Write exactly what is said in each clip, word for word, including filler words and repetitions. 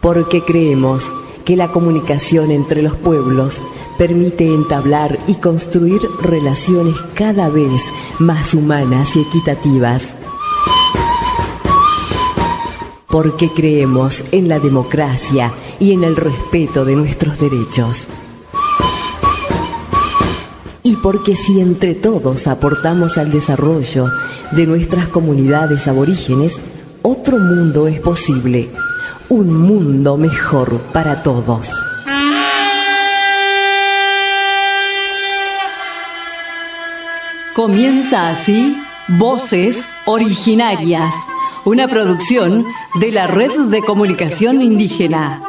porque creemos que la comunicación entre los pueblos permite entablar y construir relaciones cada vez más humanas y equitativas. Porque creemos en la democracia y en el respeto de nuestros derechos. Y porque si entre todos aportamos al desarrollo de nuestras comunidades aborígenes, otro mundo es posible, un mundo mejor para todos. Comienza así Voces Originarias, una producción de la Red de Comunicación Indígena.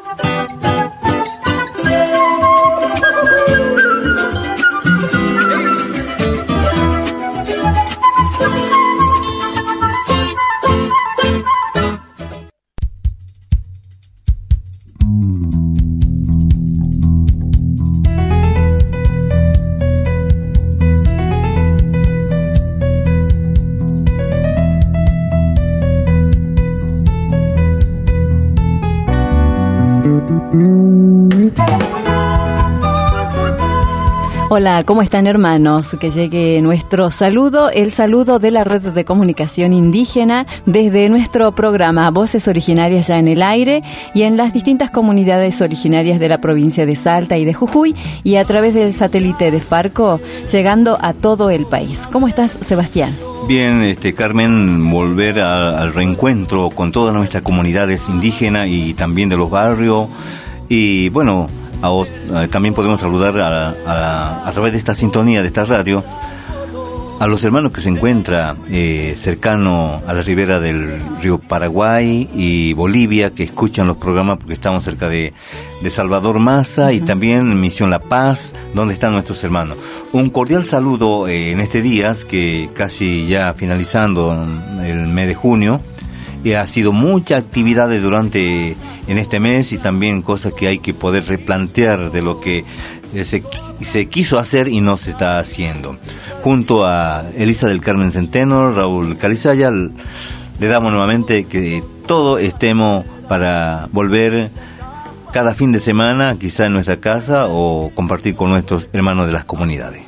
Hola, ¿cómo están, hermanos? Que llegue nuestro saludo, el saludo de la Red de Comunicación Indígena desde nuestro programa Voces Originarias ya en el aire y en las distintas comunidades originarias de la provincia de Salta y de Jujuy y a través del satélite de Farco, llegando a todo el país. ¿Cómo estás, Sebastián? Bien, este Carmen, volver a, al reencuentro con todas nuestras comunidades indígenas y también de los barrios y bueno, A, a, también podemos saludar a, a, a través de esta sintonía, de esta radio, a los hermanos que se encuentran eh, cercano a la ribera del río Paraguay y Bolivia, que escuchan los programas porque estamos cerca de, de Salvador Maza, uh-huh. Y también Misión La Paz, donde están nuestros hermanos. Un cordial saludo eh, en este día, que casi ya finalizando el mes de junio, y ha sido mucha actividad durante en este mes y también cosas que hay que poder replantear de lo que se, se quiso hacer y no se está haciendo. Junto a Elisa del Carmen Centeno, Raúl Calizaya, le damos nuevamente que todo estemos para volver cada fin de semana, quizá en nuestra casa o compartir con nuestros hermanos de las comunidades.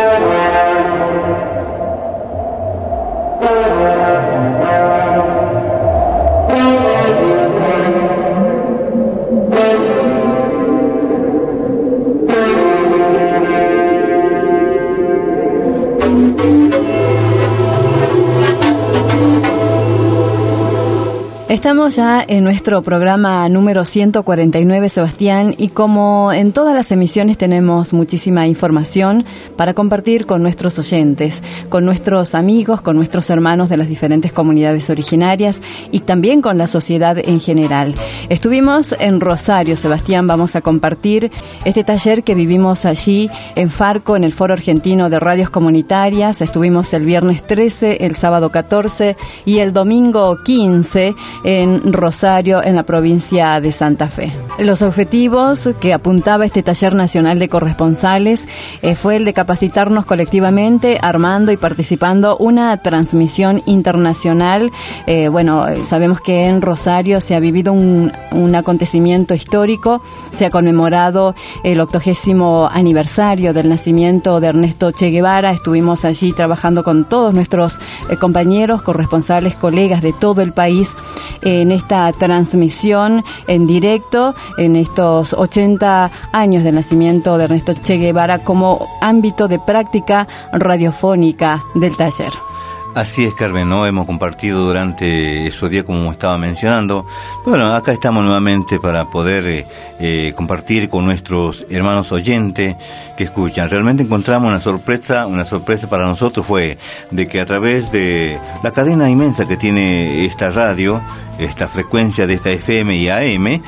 Estamos ya en nuestro programa número ciento cuarenta y nueve, Sebastián, y como en todas las emisiones tenemos muchísima información para compartir con nuestros oyentes, con nuestros amigos, con nuestros hermanos de las diferentes comunidades originarias y también con la sociedad en general. Estuvimos en Rosario, Sebastián, vamos a compartir este taller que vivimos allí en Farco, en el Foro Argentino de Radios Comunitarias. Estuvimos el viernes trece, el sábado catorce y el domingo quince en Rosario, en la provincia de Santa Fe. Los objetivos que apuntaba este taller nacional de corresponsales eh, fue el de capacitarnos colectivamente, armando y participando una transmisión internacional. Eh, bueno, sabemos que en Rosario se ha vivido un, un acontecimiento histórico, se ha conmemorado el octogésimo aniversario del nacimiento de Ernesto Che Guevara. Estuvimos allí trabajando con todos nuestros eh, compañeros, corresponsales, colegas de todo el país en esta transmisión en directo en estos ochenta años del nacimiento de Ernesto Che Guevara como ámbito de práctica radiofónica del taller. Así es, Carmen, ¿no? Hemos compartido durante esos días, como estaba mencionando. Bueno, acá estamos nuevamente para poder eh, eh, compartir con nuestros hermanos oyentes que escuchan. Realmente encontramos una sorpresa, una sorpresa para nosotros fue de que a través de la cadena inmensa que tiene esta radio, esta frecuencia de esta F M y A M,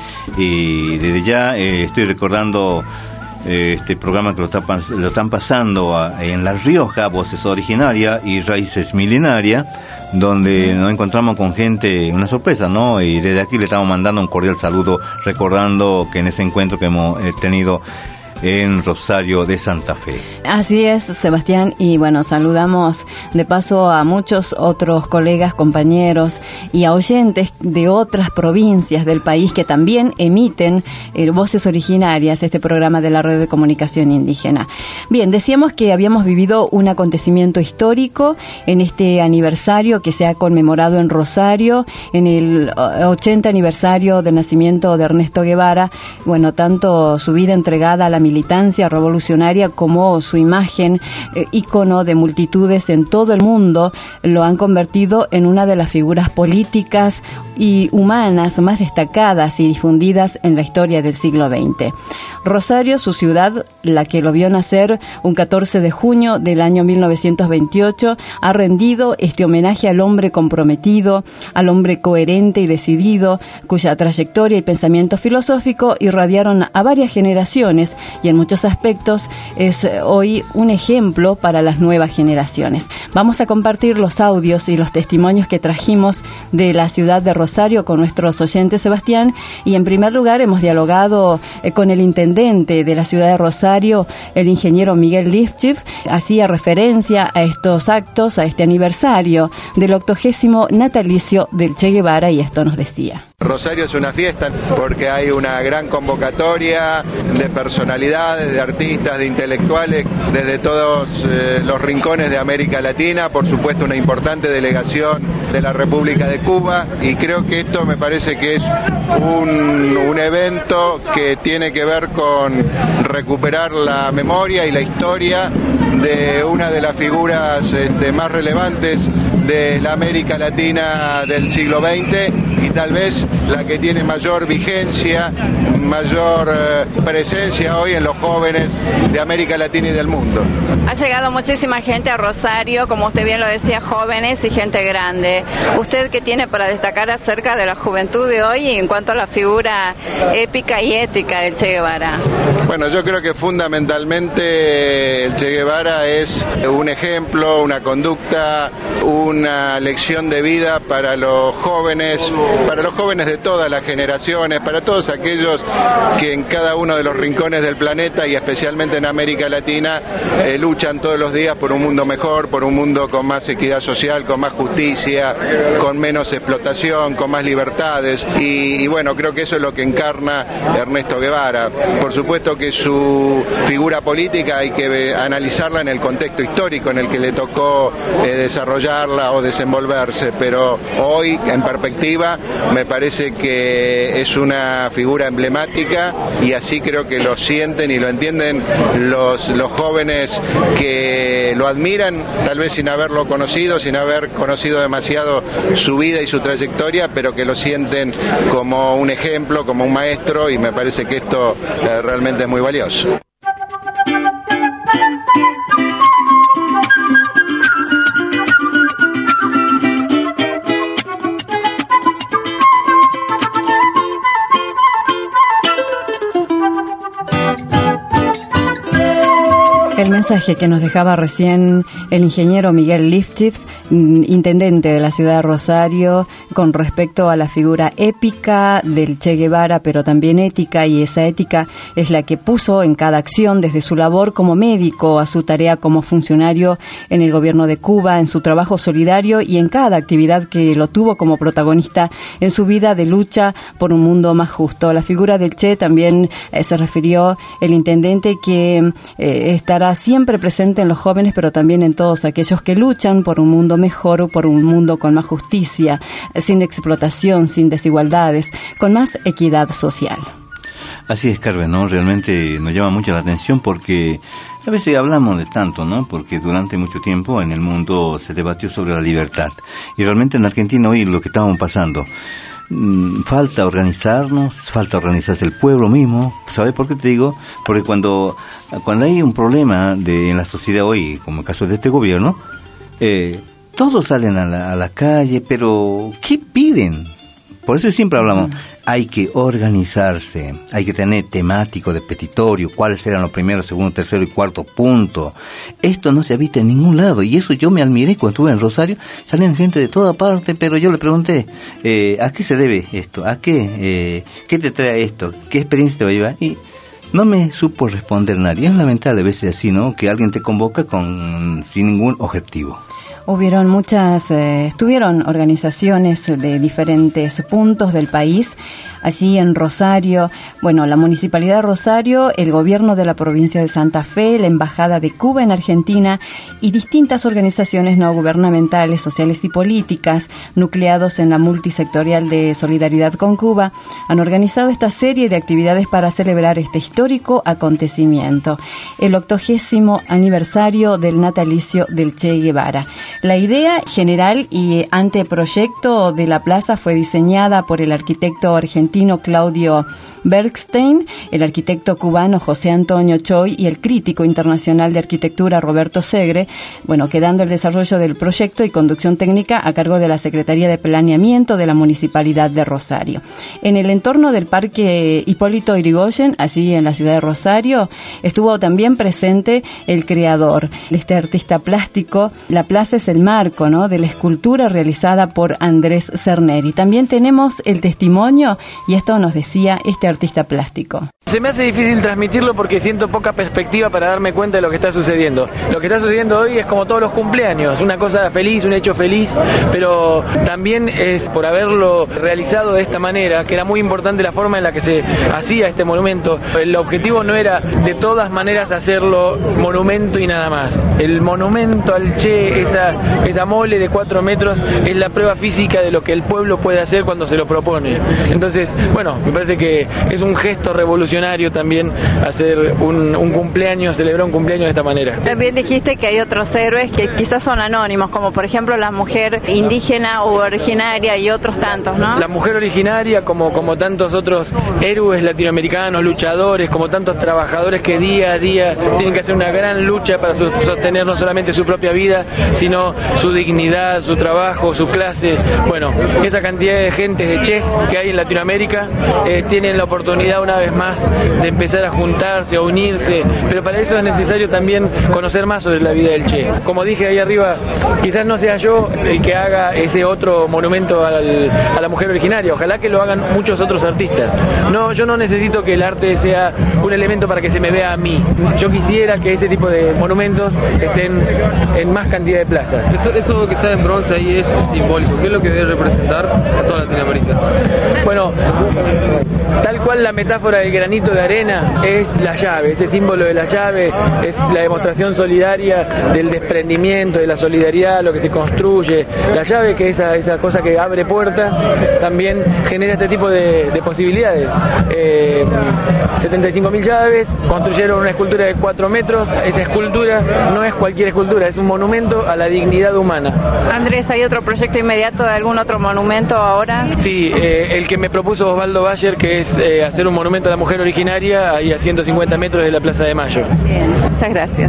y desde ya eh, estoy recordando este programa que lo, está, lo están pasando a, en La Rioja, Voces Originarias y Raíces Milenarias, donde nos encontramos con gente, una sorpresa, ¿no? Y desde aquí le estamos mandando un cordial saludo, recordando que en ese encuentro que hemos tenido en Rosario de Santa Fe. Así es, Sebastián, y bueno, saludamos de paso a muchos otros colegas, compañeros y a oyentes de otras provincias del país que también emiten eh, voces originarias, este programa de la Red de Comunicación Indígena. Bien, decíamos que habíamos vivido un acontecimiento histórico en este aniversario que se ha conmemorado en Rosario, en el ochenta aniversario del nacimiento de Ernesto Guevara. Bueno, tanto su vida entregada a la militancia revolucionaria como su imagen, eh, ícono de multitudes en todo el mundo, lo han convertido en una de las figuras políticas y humanas más destacadas y difundidas en la historia del siglo veinte. Rosario, su ciudad, la que lo vio nacer un catorce de junio del año mil novecientos veintiocho, ha rendido este homenaje al hombre comprometido, al hombre coherente y decidido, cuya trayectoria y pensamiento filosófico irradiaron a varias generaciones y en muchos aspectos es hoy un ejemplo para las nuevas generaciones. Vamos a compartir los audios y los testimonios que trajimos de la ciudad de Rosario con nuestros oyentes, Sebastián, y en primer lugar hemos dialogado eh, con el intendente de la ciudad de Rosario, el ingeniero Miguel Lifchitz. Hacía referencia a estos actos, a este aniversario del octogésimo natalicio del Che Guevara, y esto nos decía. Rosario es una fiesta porque hay una gran convocatoria de personalidades, de artistas, de intelectuales desde todos eh, los rincones de América Latina, por supuesto una importante delegación de la República de Cuba, y creo que esto me parece que es un, un evento que tiene que ver con recuperar la memoria y la historia de una de las figuras este, más relevantes de la América Latina del siglo veinte y tal vez la que tiene mayor vigencia, mayor eh, presencia hoy en los jóvenes de América Latina y del mundo. Ha llegado muchísima gente a Rosario, como usted bien lo decía, jóvenes y gente grande. ¿Usted qué tiene para destacar acerca de la juventud de hoy en cuanto a la figura épica y ética del Che Guevara? Bueno, yo creo que fundamentalmente el Che Guevara es un ejemplo, una conducta, una lección de vida para los jóvenes, para los jóvenes de todas las generaciones, para todos aquellos que en cada uno de los rincones del planeta y especialmente en América Latina eh, luchan todos los días por un mundo mejor, por un mundo con más equidad social, con más justicia, con menos explotación, con más libertades, y, y bueno, creo que eso es lo que encarna Ernesto Guevara. Por supuesto que su figura política hay que analizarla en el contexto histórico en el que le tocó eh, desarrollarla o desenvolverse, pero hoy en perspectiva me parece que es una figura emblemática y así creo que lo sienten y lo entienden los, los jóvenes que lo admiran, tal vez sin haberlo conocido, sin haber conocido demasiado su vida y su trayectoria, pero que lo sienten como un ejemplo, como un maestro, y me parece que esto eh, realmente es muy valioso. El mensaje que nos dejaba recién el ingeniero Miguel Lifchitz, intendente de la ciudad de Rosario, con respecto a la figura épica del Che Guevara, pero también ética, y esa ética es la que puso en cada acción, desde su labor como médico a su tarea como funcionario en el gobierno de Cuba, en su trabajo solidario y en cada actividad que lo tuvo como protagonista en su vida de lucha por un mundo más justo. La figura del Che también eh, se refirió el intendente que eh, estará siempre presente en los jóvenes, pero también en todos aquellos que luchan por un mundo mejor, por un mundo con más justicia, sin explotación, sin desigualdades, con más equidad social. Así es, Carmen, ¿no? Realmente nos llama mucho la atención porque a veces hablamos de tanto, ¿no? Porque durante mucho tiempo en el mundo se debatió sobre la libertad. Y realmente en Argentina hoy lo que estamos pasando, falta organizarnos, falta organizarse el pueblo mismo. ¿Sabes por qué te digo? Porque cuando cuando hay un problema de, en la sociedad hoy, como el caso de este gobierno, eh, todos salen a la, a la calle, pero ¿qué piden? Por eso siempre hablamos, hay que organizarse, hay que tener temático de petitorio, cuáles serán los primeros, segundo, tercero y cuarto punto. Esto no se ha visto en ningún lado, y eso yo me admiré cuando estuve en Rosario. Salían gente de toda parte, pero yo le pregunté, eh, ¿a qué se debe esto? ¿A qué? Eh, ¿Qué te trae esto? ¿Qué experiencia te va a llevar? Y no me supo responder nadie. Es lamentable a veces así, ¿no? Que alguien te convoca con sin ningún objetivo. Hubieron muchas, eh, estuvieron organizaciones de diferentes puntos del país, allí en Rosario, bueno, la Municipalidad de Rosario, el Gobierno de la Provincia de Santa Fe, la Embajada de Cuba en Argentina y distintas organizaciones no gubernamentales, sociales y políticas, nucleados en la multisectorial de Solidaridad con Cuba, han organizado esta serie de actividades para celebrar este histórico acontecimiento, el octogésimo aniversario del natalicio del Che Guevara. La idea general y anteproyecto de la plaza fue diseñada por el arquitecto argentino Claudio Bergstein, el arquitecto cubano José Antonio Choi y el crítico internacional de arquitectura Roberto Segre, bueno, quedando el desarrollo del proyecto y conducción técnica a cargo de la Secretaría de Planeamiento de la Municipalidad de Rosario. En el entorno del Parque Hipólito Yrigoyen, allí en la ciudad de Rosario, estuvo también presente el creador, este artista plástico. La plaza es el marco, ¿no?, de la escultura realizada por Andrés Cerneri. También tenemos el testimonio, y esto nos decía este artista plástico. Se me hace difícil transmitirlo porque siento poca perspectiva para darme cuenta de lo que está sucediendo. Lo que está sucediendo hoy es como todos los cumpleaños, una cosa feliz, un hecho feliz, pero también es por haberlo realizado de esta manera, que era muy importante la forma en la que se hacía este monumento. El objetivo no era de todas maneras hacerlo monumento y nada más. El monumento al Che, esa, esa mole de cuatro metros, es la prueba física de lo que el pueblo puede hacer cuando se lo propone. Entonces, bueno, me parece que es un gesto revolucionario también hacer un, un cumpleaños, celebrar un cumpleaños de esta manera. También dijiste que hay otros héroes que quizás son anónimos, como por ejemplo la mujer indígena o originaria y otros tantos, ¿no? La mujer originaria, como, como tantos otros héroes latinoamericanos, luchadores, como tantos trabajadores que día a día tienen que hacer una gran lucha para sostener no solamente su propia vida, sino su dignidad, su trabajo, su clase. Bueno, esa cantidad de gentes de Ches que hay en Latinoamérica eh, tienen la oportunidad una vez más de empezar a juntarse, a unirse, pero para eso es necesario también conocer más sobre la vida del Che. Como dije ahí arriba, quizás no sea yo el que haga ese otro monumento al, a la mujer originaria, ojalá que lo hagan muchos otros artistas. No, yo no necesito que el arte sea un elemento para que se me vea a mí. Yo quisiera que ese tipo de monumentos estén en más cantidad de plazas. Eso, eso que está en bronce ahí es simbólico. ¿Qué es lo que debe representar a toda Latinoamérica? Bueno, tal cual la metáfora del granito de arena es la llave, ese símbolo de la llave es la demostración solidaria del desprendimiento, de la solidaridad, lo que se construye. La llave, que es esa, esa cosa que abre puertas, también genera este tipo de, de posibilidades. Eh, setenta y cinco mil llaves, construyeron una escultura de cuatro metros, esa escultura no es cualquier escultura, es un monumento a la dignidad humana. Andrés, ¿hay otro proyecto inmediato de algún otro monumento ahora? Sí, eh, el que me propuso Osvaldo Bayer, que es eh, hacer un monumento a la mujer originaria ahí a ciento cincuenta metros de la Plaza de Mayo. Bien, muchas gracias.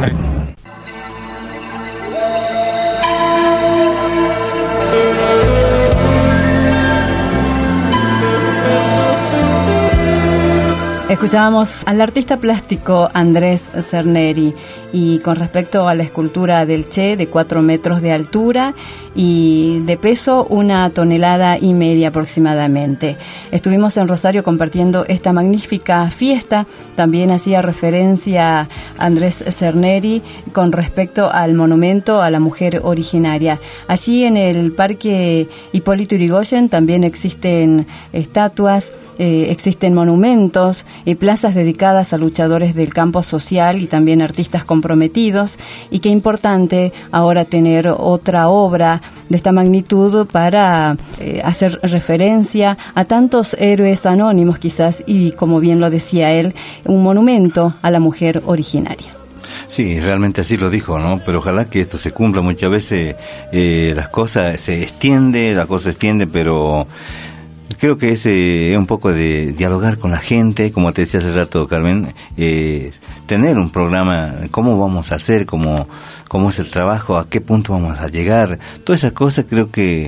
Escuchábamos al artista plástico Andrés Cerneri, y con respecto a la escultura del Che de cuatro metros de altura y de peso una tonelada y media aproximadamente. Estuvimos en Rosario compartiendo esta magnífica fiesta. También hacía referencia Andrés Cerneri con respecto al monumento a la mujer originaria. Allí en el Parque Hipólito Yrigoyen también existen estatuas, Eh, existen monumentos y plazas dedicadas a luchadores del campo social y también artistas comprometidos, y qué importante ahora tener otra obra de esta magnitud para eh, hacer referencia a tantos héroes anónimos quizás, y como bien lo decía él, un monumento a la mujer originaria. Sí, realmente así lo dijo, ¿no? Pero ojalá que esto se cumpla. Muchas veces eh, las cosas se extiende, la cosa se extiende, pero creo que es eh, un poco de dialogar con la gente, como te decía hace rato, Carmen, eh, tener un programa, cómo vamos a hacer, cómo, cómo es el trabajo, a qué punto vamos a llegar, todas esas cosas creo que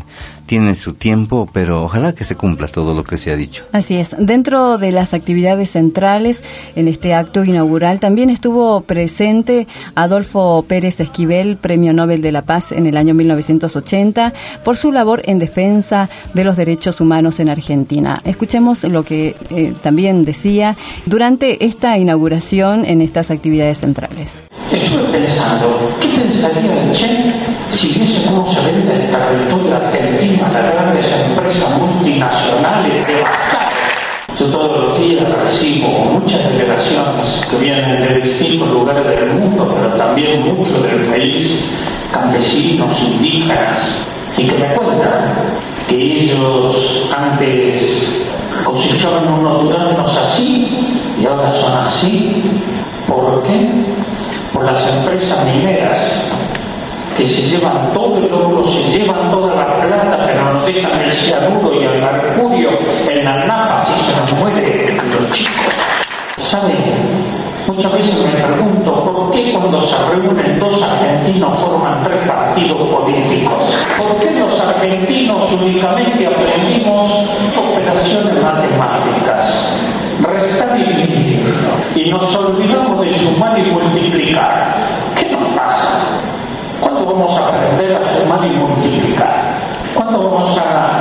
tiene su tiempo, pero ojalá que se cumpla todo lo que se ha dicho. Así es. Dentro de las actividades centrales en este acto inaugural también estuvo presente Adolfo Pérez Esquivel, Premio Nobel de la Paz en el año mil novecientos ochenta, por su labor en defensa de los derechos humanos en Argentina. Escuchemos lo que eh, también decía durante esta inauguración en estas actividades centrales. Estuve pensando, ¿qué pensaría el Che si viese cómo se vende el territorio argentino a las grandes empresas multinacionales devastadas? Yo todos los días recibo muchas delegaciones que vienen de distintos lugares del mundo, pero también muchos del país, campesinos, indígenas, y que me cuentan que ellos antes cosechaban unos duranos así y ahora son así. ¿Por qué? Por las empresas mineras que se llevan todo el oro, se llevan toda la plata, pero nos dejan el cianuro y el mercurio en las napas y se nos mueren los chicos. ¿Saben? Muchas veces me pregunto por qué cuando se reúnen dos argentinos forman tres partidos políticos. ¿Por qué los argentinos únicamente aprendimos operaciones matemáticas? Restar y dividir. Y nos olvidamos de sumar y multiplicar. ¿Qué nos pasa? ¿Cuándo vamos a aprender a sumar y multiplicar? ¿Cuándo vamos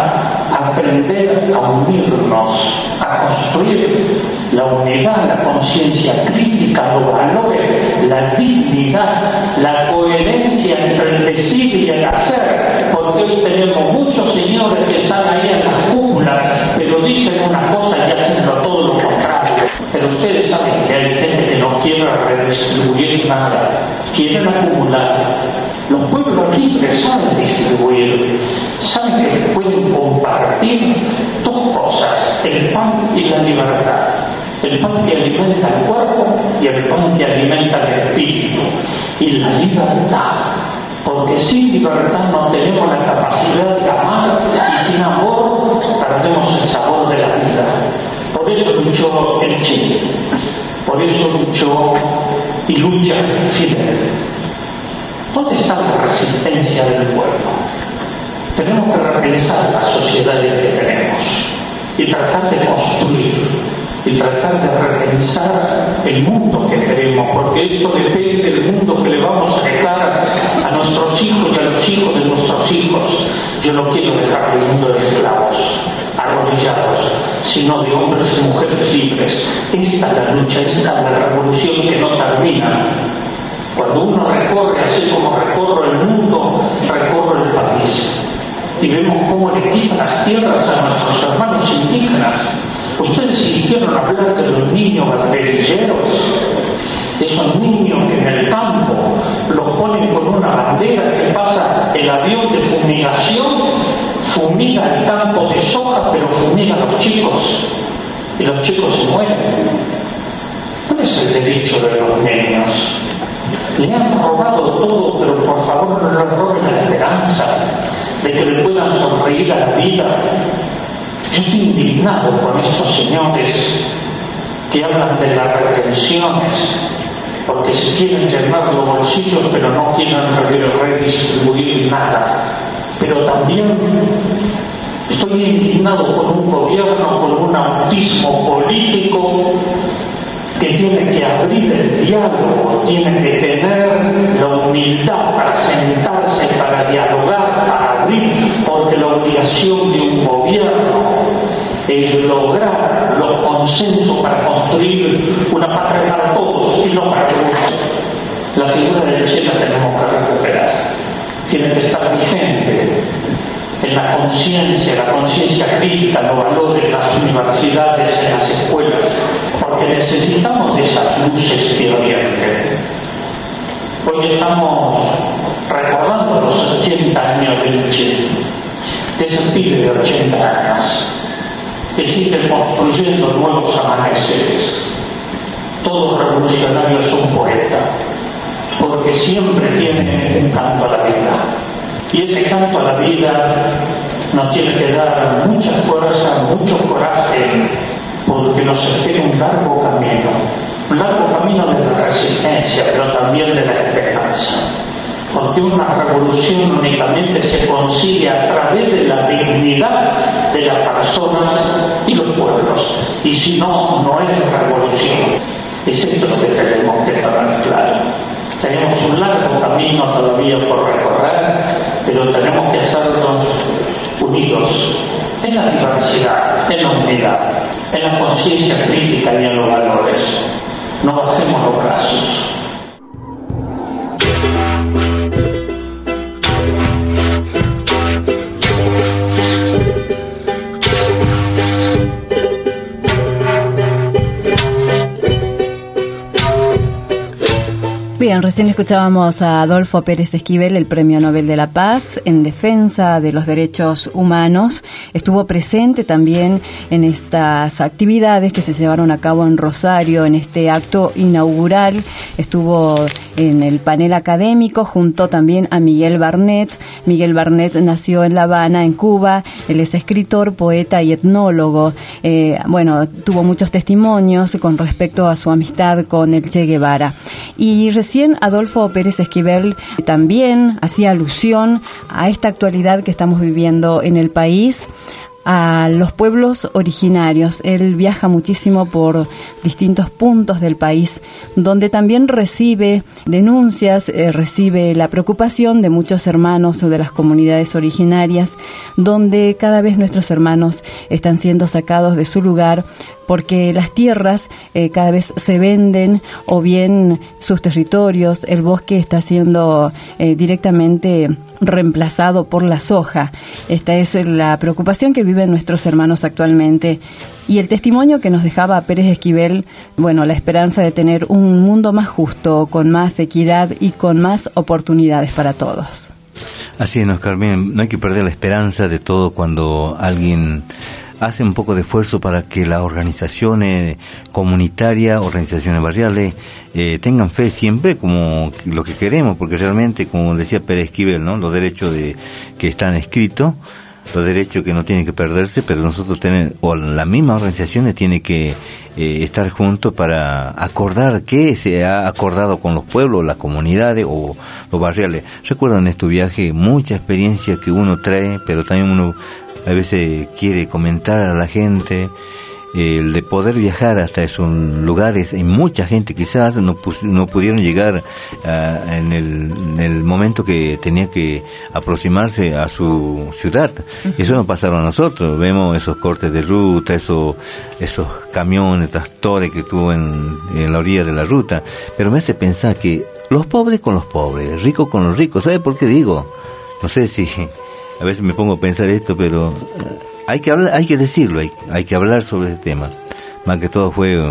a aprender a unirnos, a construir la unidad, la conciencia crítica, los valores, la dignidad, la coherencia entre el decir y el hacer? Porque hoy tenemos muchos señores que están ahí en las cúpulas, pero dicen una cosa y hacen todo lo contrario. Pero ustedes saben que hay gente que no quiere redistribuir nada, quieren acumular. Los pueblos libres saben distribuir, saben que pueden compartir dos cosas, el pan y la libertad. El pan que alimenta el cuerpo y el pan que alimenta el espíritu. Y la libertad, porque sin libertad no tenemos la capacidad de amar y sin amor perdemos el sabor de la vida. Por eso luchó el Che, por eso luchó y lucha Fidel. ¿Dónde está la resistencia del pueblo? Tenemos que repensar las sociedades que tenemos y tratar de construir y tratar de repensar el mundo que queremos, porque esto depende del mundo que le vamos a dejar a nuestros hijos y a los hijos de nuestros hijos. Yo no quiero dejar el mundo de esclavos, arrodillados, sino de hombres y mujeres libres. Esta es la lucha, esta es la revolución que no termina. Cuando uno recorre, así como recorro el mundo, recorro el país, y vemos cómo le quitan las tierras a nuestros hermanos indígenas. Ustedes sintieron hablar de los niños banderilleros, esos niños que en el campo los ponen con una bandera que pasa el avión de fumigación, fumiga el campo de soja, pero fumiga a los chicos, y los chicos se mueren. ¿Cuál es el derecho de los niños? Le han robado todo, pero por favor no les roben la esperanza de que le puedan sonreír a la vida. Yo estoy indignado con estos señores que hablan de las retenciones, porque se quieren llenar los bolsillos, pero no quieren redistribuir nada. Pero también estoy indignado con un gobierno con un autismo político que tiene que abrir el diálogo, tiene que tener la humildad para sentarse, para dialogar, para abrir, porque la obligación de un gobierno es lograr los consensos para construir una patria para todos y no para todos. La figura del Che la tenemos que recuperar, tiene que estar vigente en la conciencia, la conciencia crítica, los valores en las universidades, en las escuelas, porque necesitamos de esas luces de Oriente. Hoy estamos recordando los ochenta años del Che, de ese pibe de ochenta años, que sigue construyendo nuevos amaneceres. Todo revolucionario es un poeta, porque siempre tiene un canto a la vida. Y ese canto a la vida nos tiene que dar mucha fuerza, mucho coraje, porque nos espera un largo camino, un largo camino de la resistencia, pero también de la esperanza. porque una revolución únicamente se consigue a través de la dignidad de las personas y los pueblos, y si no, no es revolución. Es esto lo que tenemos que tener claro. Tenemos un largo camino todavía por recorrer, pero tenemos que hacernos unidos en la diversidad, en la unidad, en la conciencia crítica y en los valores. No bajemos los brazos. Bien, recién escuchábamos a Adolfo Pérez Esquivel, el Premio Nobel de la Paz en defensa de los derechos humanos. Estuvo presente también en estas actividades que se llevaron a cabo en Rosario, en este acto inaugural. Estuvo en el panel académico junto también a Miguel Barnet. Miguel Barnet nació en La Habana, en Cuba. Él es escritor, poeta y etnólogo. Eh, bueno, tuvo muchos testimonios con respecto a su amistad con el Che Guevara. Y recién Adolfo Pérez Esquivel también hacía alusión a esta actualidad que estamos viviendo en el país, a los pueblos originarios. Él viaja muchísimo por distintos puntos del país, donde también recibe denuncias, eh, recibe la preocupación de muchos hermanos de las comunidades originarias, donde cada vez nuestros hermanos están siendo sacados de su lugar, porque las tierras eh, cada vez se venden, o bien sus territorios, el bosque está siendo eh, directamente reemplazado por la soja. Esta es la preocupación que viven nuestros hermanos actualmente. Y el testimonio que nos dejaba Pérez Esquivel, bueno, la esperanza de tener un mundo más justo, con más equidad y con más oportunidades para todos. Así es, ¿no, Carmen? No hay que perder la esperanza de todo cuando alguien hace un poco de esfuerzo para que las organizaciones comunitarias, organizaciones barriales, eh, tengan fe siempre como lo que queremos, porque realmente, como decía Pérez Esquivel, ¿no?, los derechos de que están escritos, los derechos que no tienen que perderse, pero nosotros tenemos, o las mismas organizaciones tienen que eh, estar juntos para acordar qué se ha acordado con los pueblos, las comunidades o los barriales. Recuerdo en este viaje mucha experiencia que uno trae, pero también uno a veces quiere comentar a la gente, eh, el de poder viajar hasta esos lugares. Y mucha gente quizás no, pus- no pudieron llegar uh, en, el, en el momento que tenía que aproximarse a su ciudad. Uh-huh. Eso nos pasaron a nosotros. Vemos esos cortes de ruta, esos, esos camiones, tractores que tuvo en, en la orilla de la ruta. Pero me hace pensar que los pobres con los pobres, ricos con los ricos. ¿Sabe por qué digo? No sé si... A veces me pongo a pensar esto, pero hay que hablar, hay que decirlo, hay, hay que hablar sobre ese tema. Más que todo fue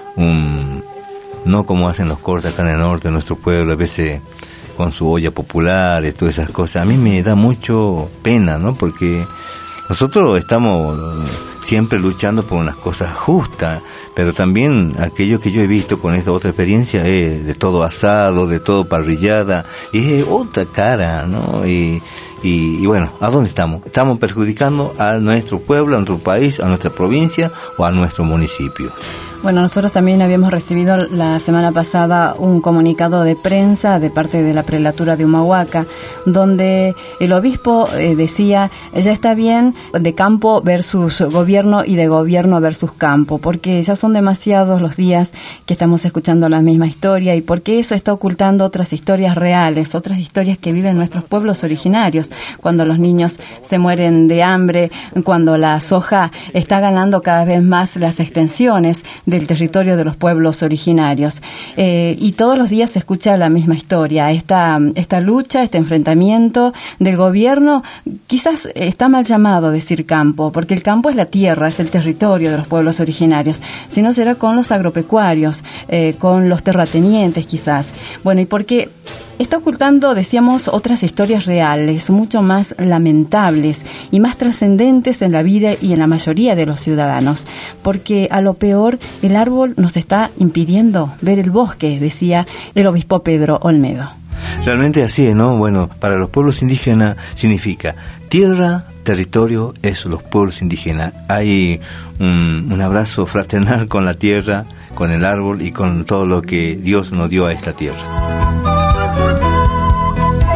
un, no como hacen los cortes acá en el norte de nuestro pueblo, a veces con su olla popular y todas esas cosas. A mí me da mucho pena, ¿no? Porque nosotros estamos siempre luchando por unas cosas justas, pero también aquello que yo he visto con esta otra experiencia es de todo asado, de todo parrillada, y es otra cara, ¿no? Y Y, y bueno, ¿a dónde estamos? Estamos perjudicando a nuestro pueblo, a nuestro país, a nuestra provincia o a nuestro municipio. Bueno, nosotros también habíamos recibido la semana pasada un comunicado de prensa de parte de la prelatura de Humahuaca, donde el obispo eh, decía, ya está bien de campo versus gobierno y de gobierno versus campo, porque ya son demasiados los días que estamos escuchando la misma historia, y porque eso está ocultando otras historias reales, otras historias que viven nuestros pueblos originarios, cuando los niños se mueren de hambre, cuando la soja está ganando cada vez más las extensiones del territorio de los pueblos originarios. Eh, y todos los días se escucha la misma historia, esta, esta lucha, este enfrentamiento del gobierno. Quizás está mal llamado decir campo, porque el campo es la tierra, es el territorio de los pueblos originarios, si no será con los agropecuarios, eh, con los terratenientes quizás. Bueno, y porque está ocultando, decíamos, otras historias reales, mucho más lamentables y más trascendentes en la vida y en la mayoría de los ciudadanos, porque a lo peor el árbol nos está impidiendo ver el bosque, decía el obispo Pedro Olmedo. Realmente así es, ¿no? Bueno, para los pueblos indígenas significa tierra, territorio, eso, los pueblos indígenas. Hay un, un abrazo fraternal con la tierra, con el árbol y con todo lo que Dios nos dio a esta tierra.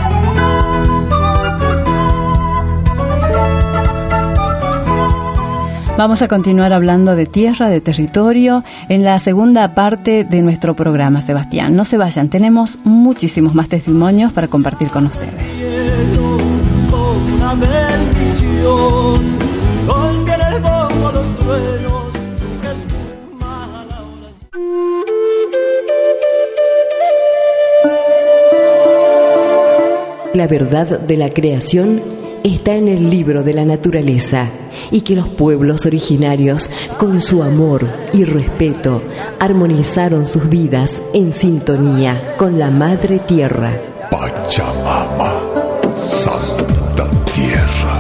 Vamos a continuar hablando de tierra, de territorio, en la segunda parte de nuestro programa, Sebastián. No se vayan, tenemos muchísimos más testimonios para compartir con ustedes. La verdad de la creación está en el libro de la naturaleza, y que los pueblos originarios, con su amor y respeto, armonizaron sus vidas en sintonía con la Madre Tierra. Pachamama, Santa Tierra.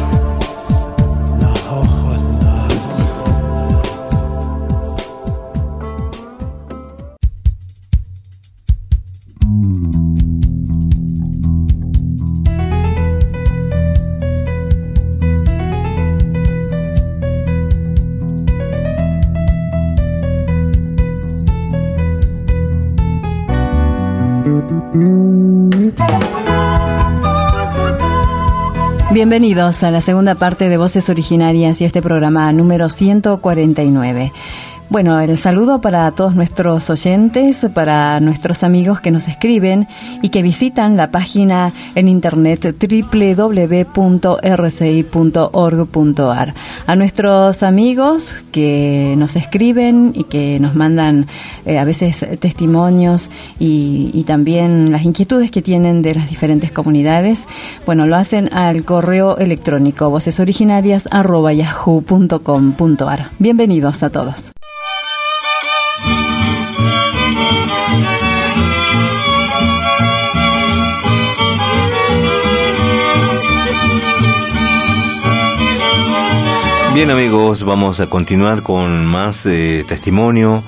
Bienvenidos a la segunda parte de Voces Originarias y este programa número ciento cuarenta y nueve. Bueno, el saludo para todos nuestros oyentes, para nuestros amigos que nos escriben y que visitan la página en internet doble u doble u doble u punto r c i punto org punto a r. A nuestros amigos que nos escriben y que nos mandan eh, a veces testimonios y, y también las inquietudes que tienen de las diferentes comunidades, bueno, lo hacen al correo electrónico vocesoriginaриas arroba yahoo punto com punto a r. Bienvenidos a todos. Bien, amigos, vamos a continuar con más eh, testimonio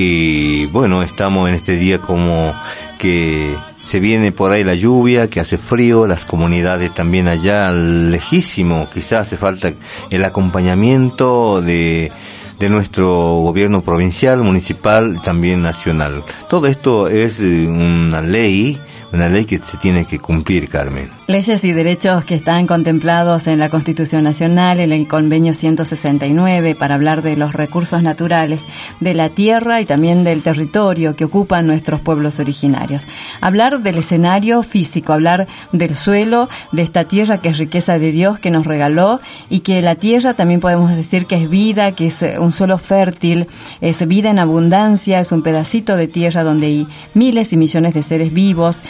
y bueno, estamos en este día como que se viene por ahí la lluvia, que hace frío, las comunidades también allá lejísimo, quizás hace falta el acompañamiento de de nuestro gobierno provincial, municipal y también nacional. Todo esto es una ley, una ley que se tiene que cumplir, Carmen. Leyes y derechos que están contemplados en la Constitución Nacional, en el Convenio ciento sesenta y nueve, para hablar de los recursos naturales de la tierra y también del territorio que ocupan nuestros pueblos originarios. Hablar del escenario físico, hablar del suelo, de esta tierra que es riqueza de Dios que nos regaló y que la tierra también podemos decir que es vida, que es un suelo fértil, es vida en abundancia, es un pedacito de tierra donde hay miles y millones de seres vivos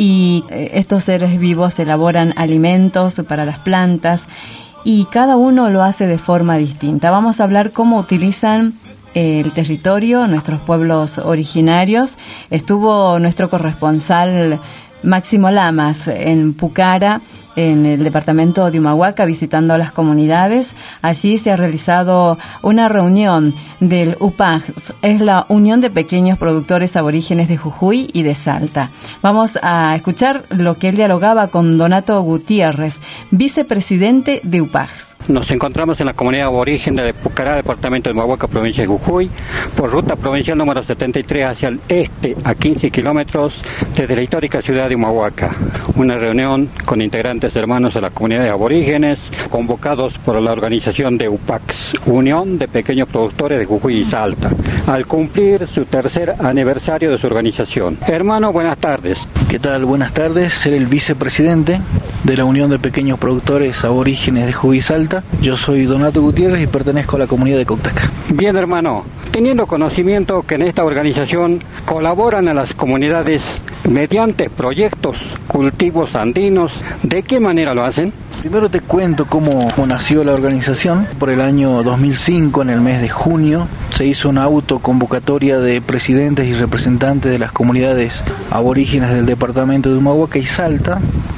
y estos seres vivos elaboran alimentos para las plantas y cada uno lo hace de forma distinta. Vamos a hablar cómo utilizan el territorio, nuestros pueblos originarios. Estuvo nuestro corresponsal Máximo Lamas en Pucara, en el departamento de Humahuaca, visitando las comunidades. Allí se ha realizado una reunión del U P A G S, es la Unión de Pequeños Productores Aborígenes de Jujuy y de Salta. Vamos a escuchar lo que él dialogaba con Donato Gutiérrez, vicepresidente de U P A G S. Nos encontramos en la comunidad aborigen de Pucará, departamento de Humahuaca, provincia de Jujuy, por ruta provincial número setenta y tres hacia el este, a quince kilómetros desde la histórica ciudad de Humahuaca. Una reunión con integrantes hermanos de las comunidades aborígenes, convocados por la organización de U P A G S, Unión de Pequeños Productores de Jujuy y Salta, al cumplir su tercer aniversario de su organización. Hermano, buenas tardes. ¿Qué tal? Buenas tardes. Ser el vicepresidente de la Unión de Pequeños Productores Aborígenes de Jujuy y Salta. Yo soy Donato Gutiérrez y pertenezco a la comunidad de Coctaca. Bien, hermano, teniendo conocimiento que en esta organización colaboran a las comunidades mediante proyectos, cultivos andinos, ¿de qué manera lo hacen? Primero te cuento cómo, cómo nació la organización. Por el año dos mil cinco, en el mes de junio, se hizo una autoconvocatoria de presidentes y representantes de las comunidades aborígenes del departamento de Humahuaca y Salta.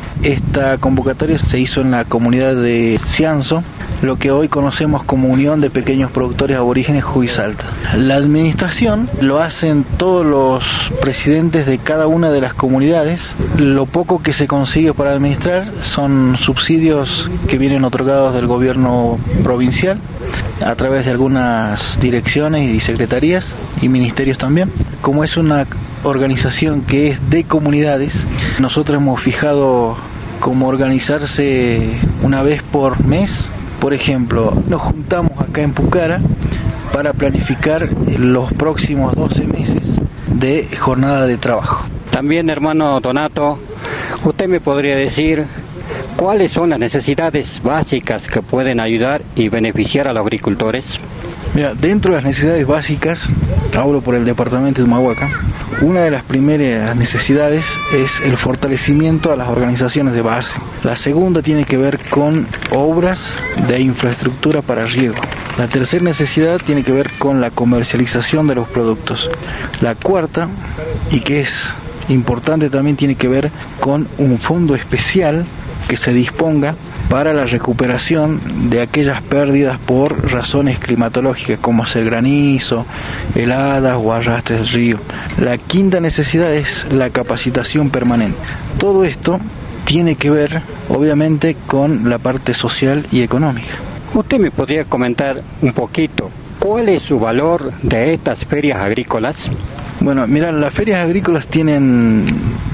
Esta convocatoria se hizo en la comunidad de Cianzo, lo que hoy conocemos como Unión de Pequeños Productores Aborígenes Jujuy y Salta. La administración lo hacen todos los presidentes de cada una de las comunidades. Lo poco que se consigue para administrar son subsidios que vienen otorgados del gobierno provincial a través de algunas direcciones y secretarías y ministerios también. Como es una organización que es de comunidades, nosotros hemos fijado como organizarse una vez por mes Por ejemplo, nos juntamos acá en Pucara para planificar los próximos doce meses de jornada de trabajo. También, hermano Donato, ¿usted me podría decir cuáles son las necesidades básicas que pueden ayudar y beneficiar a los agricultores? Mira, dentro de las necesidades básicas, hablo por el departamento de Humahuaca, una de las primeras necesidades es el fortalecimiento a las organizaciones de base. La segunda tiene que ver con obras de infraestructura para riego. La tercera necesidad tiene que ver con la comercialización de los productos. La cuarta, y que es importante también, tiene que ver con un fondo especial que se disponga para la recuperación de aquellas pérdidas por razones climatológicas, como ser granizo, heladas o arrastres del río. La quinta necesidad es la capacitación permanente. Todo esto tiene que ver, obviamente, con la parte social y económica. ¿Usted me podría comentar un poquito cuál es su valor de estas ferias agrícolas? Bueno, mira, las ferias agrícolas tienen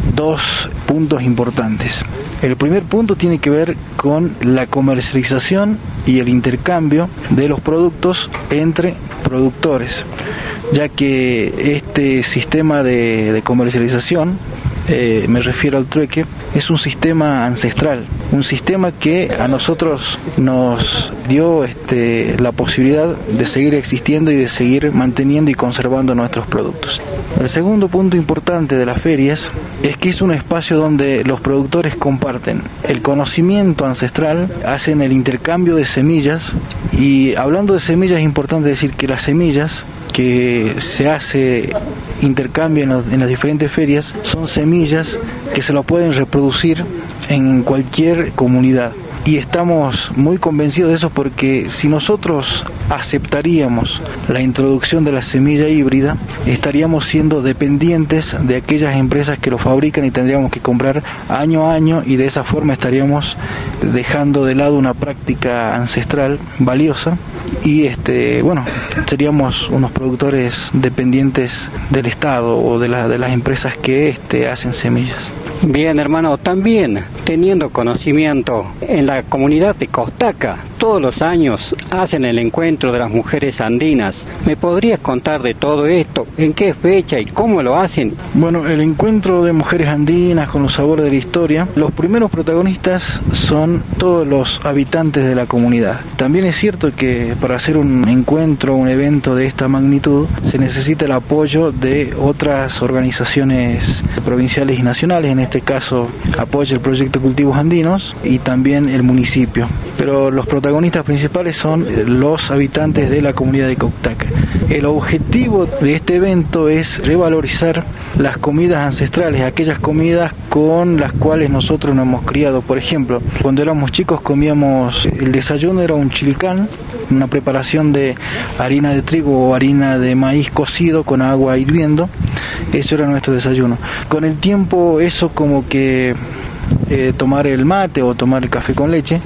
dos puntos importantes. El primer punto tiene que ver con la comercialización y el intercambio de los productos entre productores, ya que este sistema de, de comercialización, eh, me refiero al trueque, es un sistema ancestral, un sistema que a nosotros nos dio este, la posibilidad de seguir existiendo y de seguir manteniendo y conservando nuestros productos. El segundo punto importante de las ferias es que es un espacio donde los productores comparten el conocimiento ancestral, hacen el intercambio de semillas, y hablando de semillas es importante decir que las semillas que se hace intercambio en, los, en las diferentes ferias son semillas que se lo pueden reproducir en cualquier comunidad. Y estamos muy convencidos de eso, porque si nosotros aceptaríamos la introducción de la semilla híbrida, estaríamos siendo dependientes de aquellas empresas que lo fabrican y tendríamos que comprar año a año, y de esa forma estaríamos dejando de lado una práctica ancestral valiosa y este bueno seríamos unos productores dependientes del Estado o de, la, de las empresas que este, hacen semillas. Bien, hermano, también teniendo conocimiento, en la comunidad de Costaca todos los años hacen el encuentro de las mujeres andinas. ¿Me podrías contar de todo esto? ¿En qué fecha y cómo lo hacen? Bueno, el encuentro de mujeres andinas con los sabores de la historia, los primeros protagonistas son todos los habitantes de la comunidad. También es cierto que para hacer un encuentro, un evento de esta magnitud, se necesita el apoyo de otras organizaciones provinciales y nacionales. En este caso apoya el proyecto Cultivos Andinos y también el municipio, pero los protagonistas principales son los habitantes de la comunidad de Costaca. El objetivo de este evento es revalorizar las comidas ancestrales, aquellas comidas con las cuales nosotros nos hemos criado. Por ejemplo, cuando éramos chicos comíamos, el desayuno era un chilcán, una preparación de harina de trigo o harina de maíz cocido con agua hirviendo. Eso era nuestro desayuno. Con el tiempo eso como que eh, tomar el mate o tomar el café con leche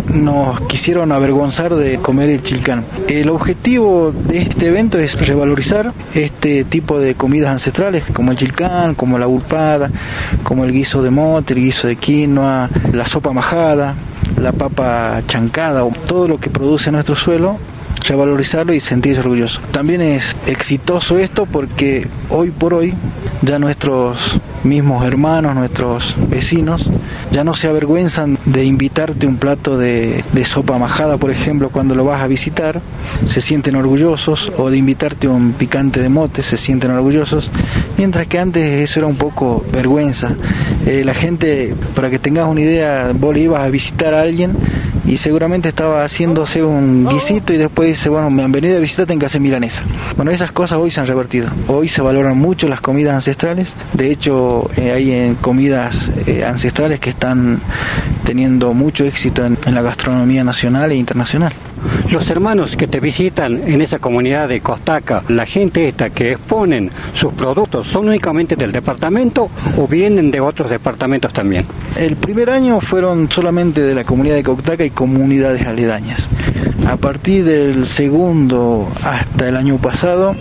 nos quisieron avergonzar de comer el chilcán. El objetivo de este evento es revalorizar este tipo de comidas ancestrales como el chilcán, como la ulpada, como el guiso de mote, el guiso de quinoa, la sopa majada, la papa chancada, o todo lo que produce nuestro suelo, revalorizarlo y sentirse orgulloso. También es exitoso esto porque hoy por hoy ya nuestros mismos hermanos, nuestros vecinos, ya no se avergüenzan de invitarte un plato de, de sopa majada, por ejemplo, cuando lo vas a visitar, se sienten orgullosos, o de invitarte un picante de mote, se sienten orgullosos, mientras que antes eso era un poco vergüenza. Eh, la gente, para que tengas una idea, vos le ibas a visitar a alguien y seguramente estaba haciéndose un guisito y después dice, bueno, me han venido a visitar, tengo que hacer milanesa. Bueno, esas cosas hoy se han revertido. Hoy se valoran mucho las comidas ancestrales. De hecho, eh, hay eh, comidas eh, ancestrales que están teniendo mucho éxito en, en la gastronomía nacional e internacional. Los hermanos que te visitan en esa comunidad de Costaca, la gente esta que exponen sus productos, ¿son únicamente del departamento o vienen de otros departamentos también? El primer año fueron solamente de la comunidad de Costaca y comunidades aledañas. A partir del segundo hasta el año pasado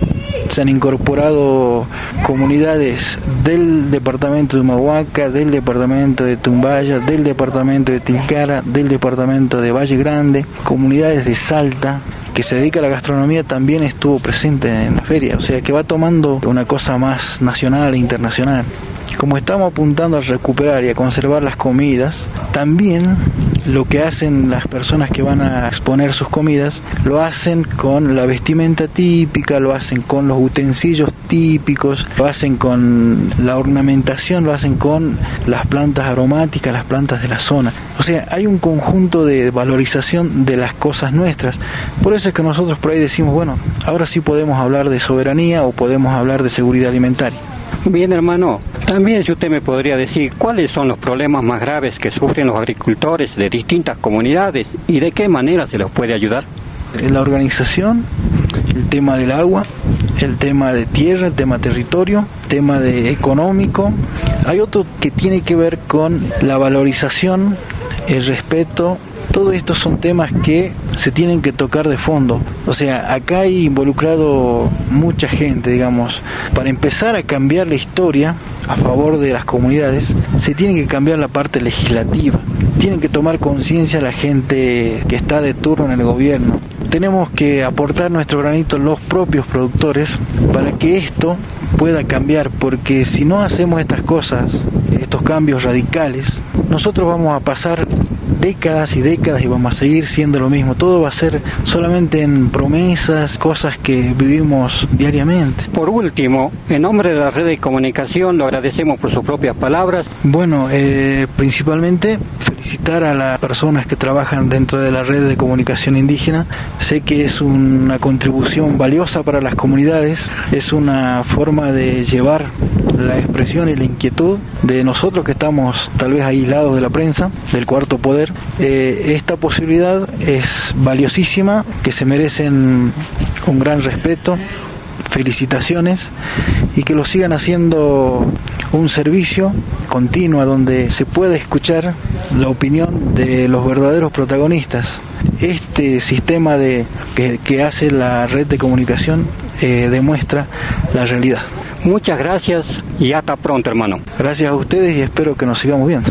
se han incorporado comunidades del departamento de Humahuaca, del departamento de Tumbaya, del departamento de Tilcara, del departamento de Valle Grande, comunidades de Salta, que se dedica a la gastronomía, también estuvo presente en la feria, o sea que va tomando una cosa más nacional e internacional. Como estamos apuntando a recuperar y a conservar las comidas, también lo que hacen las personas que van a exponer sus comidas, lo hacen con la vestimenta típica, lo hacen con los utensilios típicos, lo hacen con la ornamentación, lo hacen con las plantas aromáticas, las plantas de la zona. O sea, hay un conjunto de valorización de las cosas nuestras. Por eso es que nosotros por ahí decimos, bueno, ahora sí podemos hablar de soberanía o podemos hablar de seguridad alimentaria. Bien, hermano, también si usted me podría decir cuáles son los problemas más graves que sufren los agricultores de distintas comunidades y de qué manera se los puede ayudar. La organización, el tema del agua, el tema de tierra, el tema territorio, el tema de económico. Hay otro que tiene que ver con la valorización, el respeto. Todos estos son temas que se tienen que tocar de fondo. O sea, acá hay involucrado mucha gente, digamos. Para empezar a cambiar la historia a favor de las comunidades, se tiene que cambiar la parte legislativa. Tienen que tomar conciencia la gente que está de turno en el gobierno. Tenemos que aportar nuestro granito los propios productores para que esto pueda cambiar, porque si no hacemos estas cosas, estos cambios radicales, nosotros vamos a pasar décadas y décadas y vamos a seguir siendo lo mismo. Todo va a ser solamente en promesas, cosas que vivimos diariamente. Por último, en nombre de la red de comunicación, lo agradecemos por sus propias palabras. Bueno, eh, principalmente felicitar a las personas que trabajan dentro de la red de comunicación indígena. Sé que es una contribución valiosa para las comunidades, es una forma de llevar la expresión y la inquietud de nosotros que estamos tal vez aislados de la prensa, del cuarto poder. Eh, esta posibilidad es valiosísima, que se merecen un gran respeto, felicitaciones, y que lo sigan haciendo un servicio continuo donde se pueda escuchar la opinión de los verdaderos protagonistas. Este sistema de que, que hace la red de comunicación eh, demuestra la realidad. Muchas gracias y hasta pronto, hermano. Gracias a ustedes y espero que nos sigamos viendo.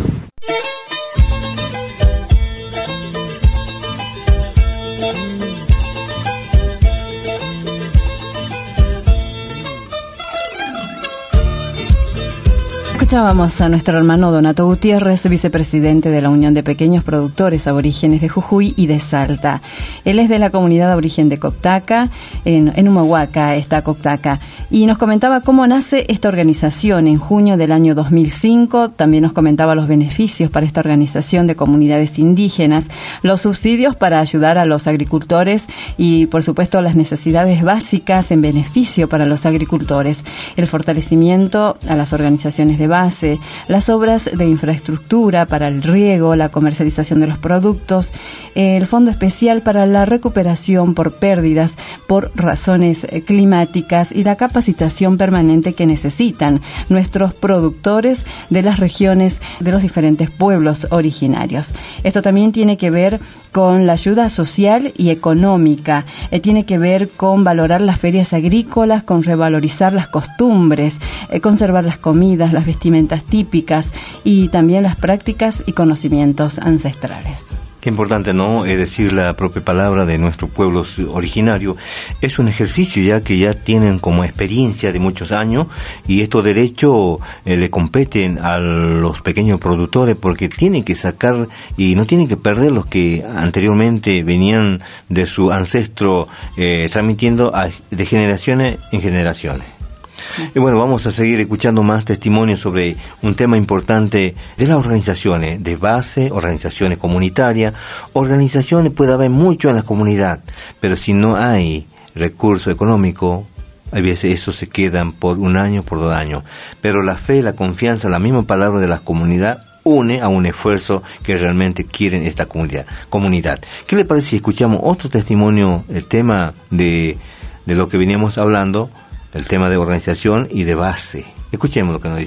Escuchábamos a nuestro hermano Donato Gutiérrez, vicepresidente de la Unión de Pequeños Productores Aborígenes de Jujuy y de Salta. Él es de la comunidad aborigen de Coctaca, en, en Humahuaca está Coctaca, y nos comentaba cómo nace esta organización en junio del año dos mil cinco. También nos comentaba los beneficios para esta organización de comunidades indígenas, los subsidios para ayudar a los agricultores y, por supuesto, las necesidades básicas en beneficio para los agricultores, el fortalecimiento a las organizaciones de base, las obras de infraestructura para el riego, la comercialización de los productos, el Fondo Especial para la Recuperación por Pérdidas por razones climáticas y la capacitación permanente que necesitan nuestros productores de las regiones de los diferentes pueblos originarios. Esto también tiene que ver con la ayuda social y económica, eh, tiene que ver con valorar las ferias agrícolas, con revalorizar las costumbres, eh, conservar las comidas, las vestimentas típicas y también las prácticas y conocimientos ancestrales. Qué importante, ¿no? Es decir, la propia palabra de nuestro pueblo originario. Es un ejercicio ya que ya tienen como experiencia de muchos años y estos derechos eh, le competen a los pequeños productores porque tienen que sacar y no tienen que perder los que anteriormente venían de su ancestro eh, transmitiendo a, de generaciones en generaciones. Y bueno, vamos a seguir escuchando más testimonios sobre un tema importante de las organizaciones de base, organizaciones comunitarias, organizaciones puede haber mucho en la comunidad, pero si no hay recurso económico, a veces eso se quedan por un año, por dos años. Pero la fe, la confianza, la misma palabra de la comunidad une a un esfuerzo que realmente quieren esta comunidad. comunidad. ¿Qué le parece si escuchamos otro testimonio, el tema de, de lo que veníamos hablando? El tema de organización y de base. Escuchemos lo que nos dice.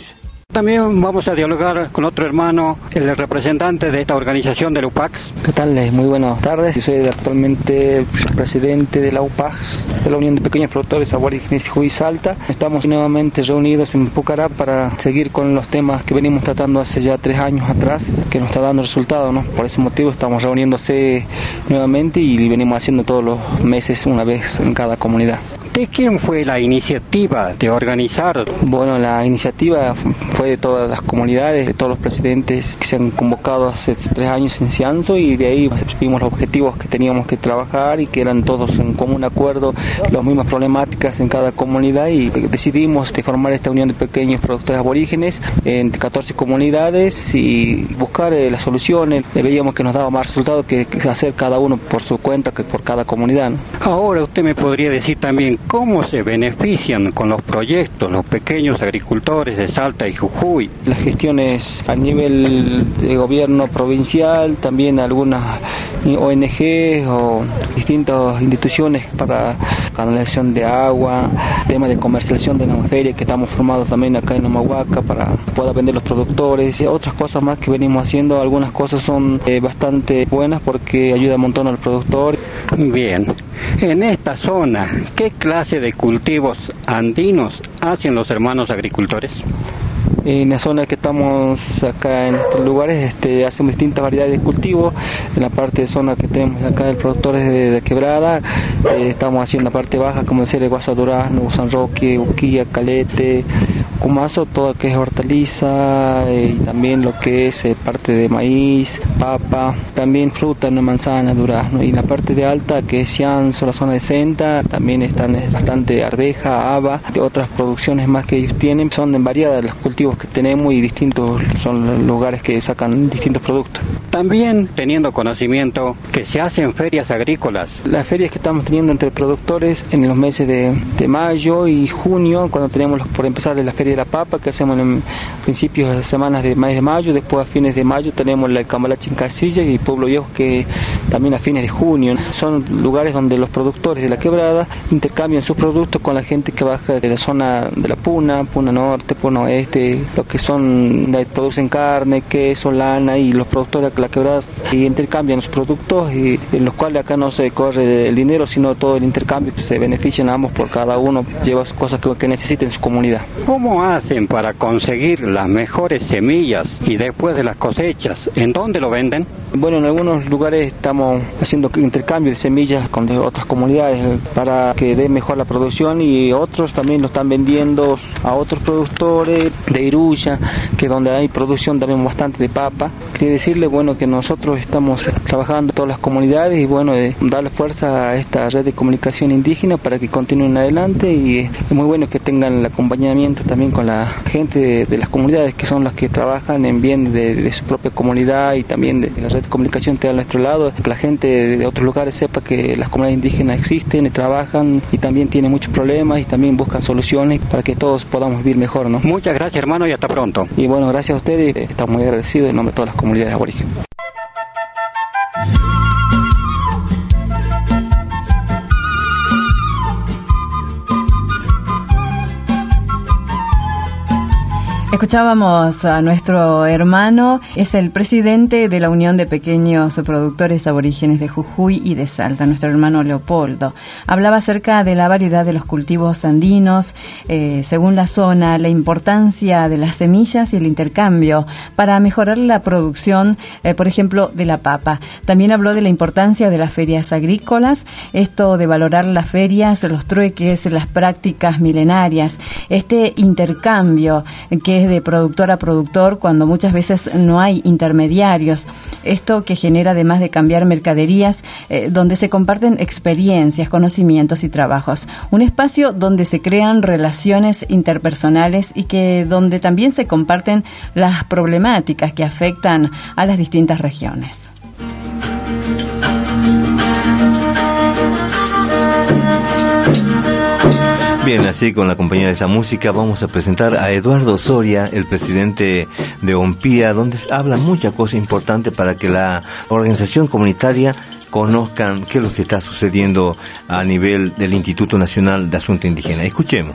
También vamos a dialogar con otro hermano, el representante de esta organización de la U P A X. ¿Qué tal? Muy buenas tardes. Yo soy actualmente presidente de la U P A X, de la Unión de Pequeños Productores Aborígenes de Jujuy y Salta. Estamos nuevamente reunidos en Pucará para seguir con los temas que venimos tratando hace ya tres años atrás, que nos está dando resultados, ¿no? Por ese motivo estamos reuniéndose nuevamente y venimos haciendo todos los meses, una vez en cada comunidad. ¿De quién fue la iniciativa de organizar? Bueno, la iniciativa fue de todas las comunidades, de todos los presidentes que se han convocado hace tres años en Cianzo, y de ahí vimos los objetivos que teníamos que trabajar y que eran todos en común acuerdo, las mismas problemáticas en cada comunidad, y decidimos de formar esta unión de pequeños productores aborígenes en catorce comunidades y buscar eh, las soluciones. Veíamos que nos daba más resultado que, que hacer cada uno por su cuenta que por cada comunidad, ¿no? Ahora usted me podría decir también cómo se benefician con los proyectos los pequeños agricultores de Salta y Jujuy. Las gestiones a nivel de gobierno provincial, también algunas O N G o distintas instituciones para canalización de agua, tema de comercialización de la feria que estamos formados también acá en Humahuaca para que pueda vender los productores, y otras cosas más que venimos haciendo. Algunas cosas son eh, bastante buenas porque ayuda un montón al productor. Bien. En esta zona, ¿qué clase de cultivos andinos hacen los hermanos agricultores? En la zona que estamos acá en estos lugares este, hacemos distintas variedades de cultivos. En la parte de zona que tenemos acá de productores de, de quebrada, eh, estamos haciendo la parte baja como decir el Guasa Durazno, San Roque, Uquía, Calete, Cumazo, todo lo que es hortaliza, eh, y también lo que es eh, parte de maíz, papa, también fruta, no manzana, durazno. Y en la parte de alta, que es Cianzo, la zona de Senta, también están es bastante arveja, haba, y otras producciones más que ellos tienen. Son en variadas los cultivos que tenemos y distintos son los lugares que sacan distintos productos. También teniendo conocimiento que se hacen ferias agrícolas. Las ferias que estamos teniendo entre productores en los meses de, de mayo y junio, cuando tenemos los, por empezar la feria de la papa que hacemos en principios de semanas de mes de mayo, después a fines de mayo tenemos la Cambalache en Casilla y Pueblo Viejo que también a fines de junio. Son lugares donde los productores de la quebrada intercambian sus productos con la gente que baja de la zona de la Puna, Puna Norte, Puna Oeste, lo que son, producen carne, queso, lana, y los productores de la quebrada y intercambian los productos, y en los cuales acá no se corre el dinero sino todo el intercambio, que se benefician ambos por cada uno lleva cosas que, que necesita en su comunidad. ¿Cómo hacen para conseguir las mejores semillas y después de las cosechas? ¿En dónde lo venden? Bueno, en algunos lugares estamos haciendo intercambio de semillas con otras comunidades para que dé mejor la producción, y otros también lo están vendiendo a otros productores de Iruya, que donde hay producción también bastante de papa. Quería decirle, bueno, que nosotros estamos trabajando en todas las comunidades y bueno, de darle fuerza a esta red de comunicación indígena para que continúen adelante, y es muy bueno que tengan el acompañamiento también con la gente de, de las comunidades, que son las que trabajan en bien de, de su propia comunidad, y también de, de la red de comunicación esté a nuestro lado, que la gente de, de otros lugares sepa que las comunidades indígenas existen y trabajan y también tienen muchos problemas y también buscan soluciones para que todos podamos vivir mejor, ¿no? Muchas gracias, hermano, y hasta pronto. Y bueno, gracias a ustedes, estamos muy agradecidos en nombre de todas las comunidades aborígenes. Escuchábamos a nuestro hermano, es el presidente de la Unión de Pequeños Productores Aborígenes de Jujuy y de Salta, nuestro hermano Leopoldo. Hablaba acerca de la variedad de los cultivos andinos, eh, según la zona, la importancia de las semillas y el intercambio para mejorar la producción, eh, por ejemplo, de la papa. También habló de la importancia de las ferias agrícolas, esto de valorar las ferias, los trueques, las prácticas milenarias, este intercambio que es de productor a productor cuando muchas veces no hay intermediarios. Esto que genera, además de cambiar mercaderías, eh, donde se comparten experiencias, conocimientos y trabajos. Un espacio donde se crean relaciones interpersonales y que donde también se comparten las problemáticas que afectan a las distintas regiones. Bien, así con la compañía de esta música vamos a presentar a Eduardo Soria, el presidente de OMPIA, donde habla mucha cosa importante para que la organización comunitaria conozcan qué es lo que está sucediendo a nivel del Instituto Nacional de Asuntos Indígenas. Escuchemos.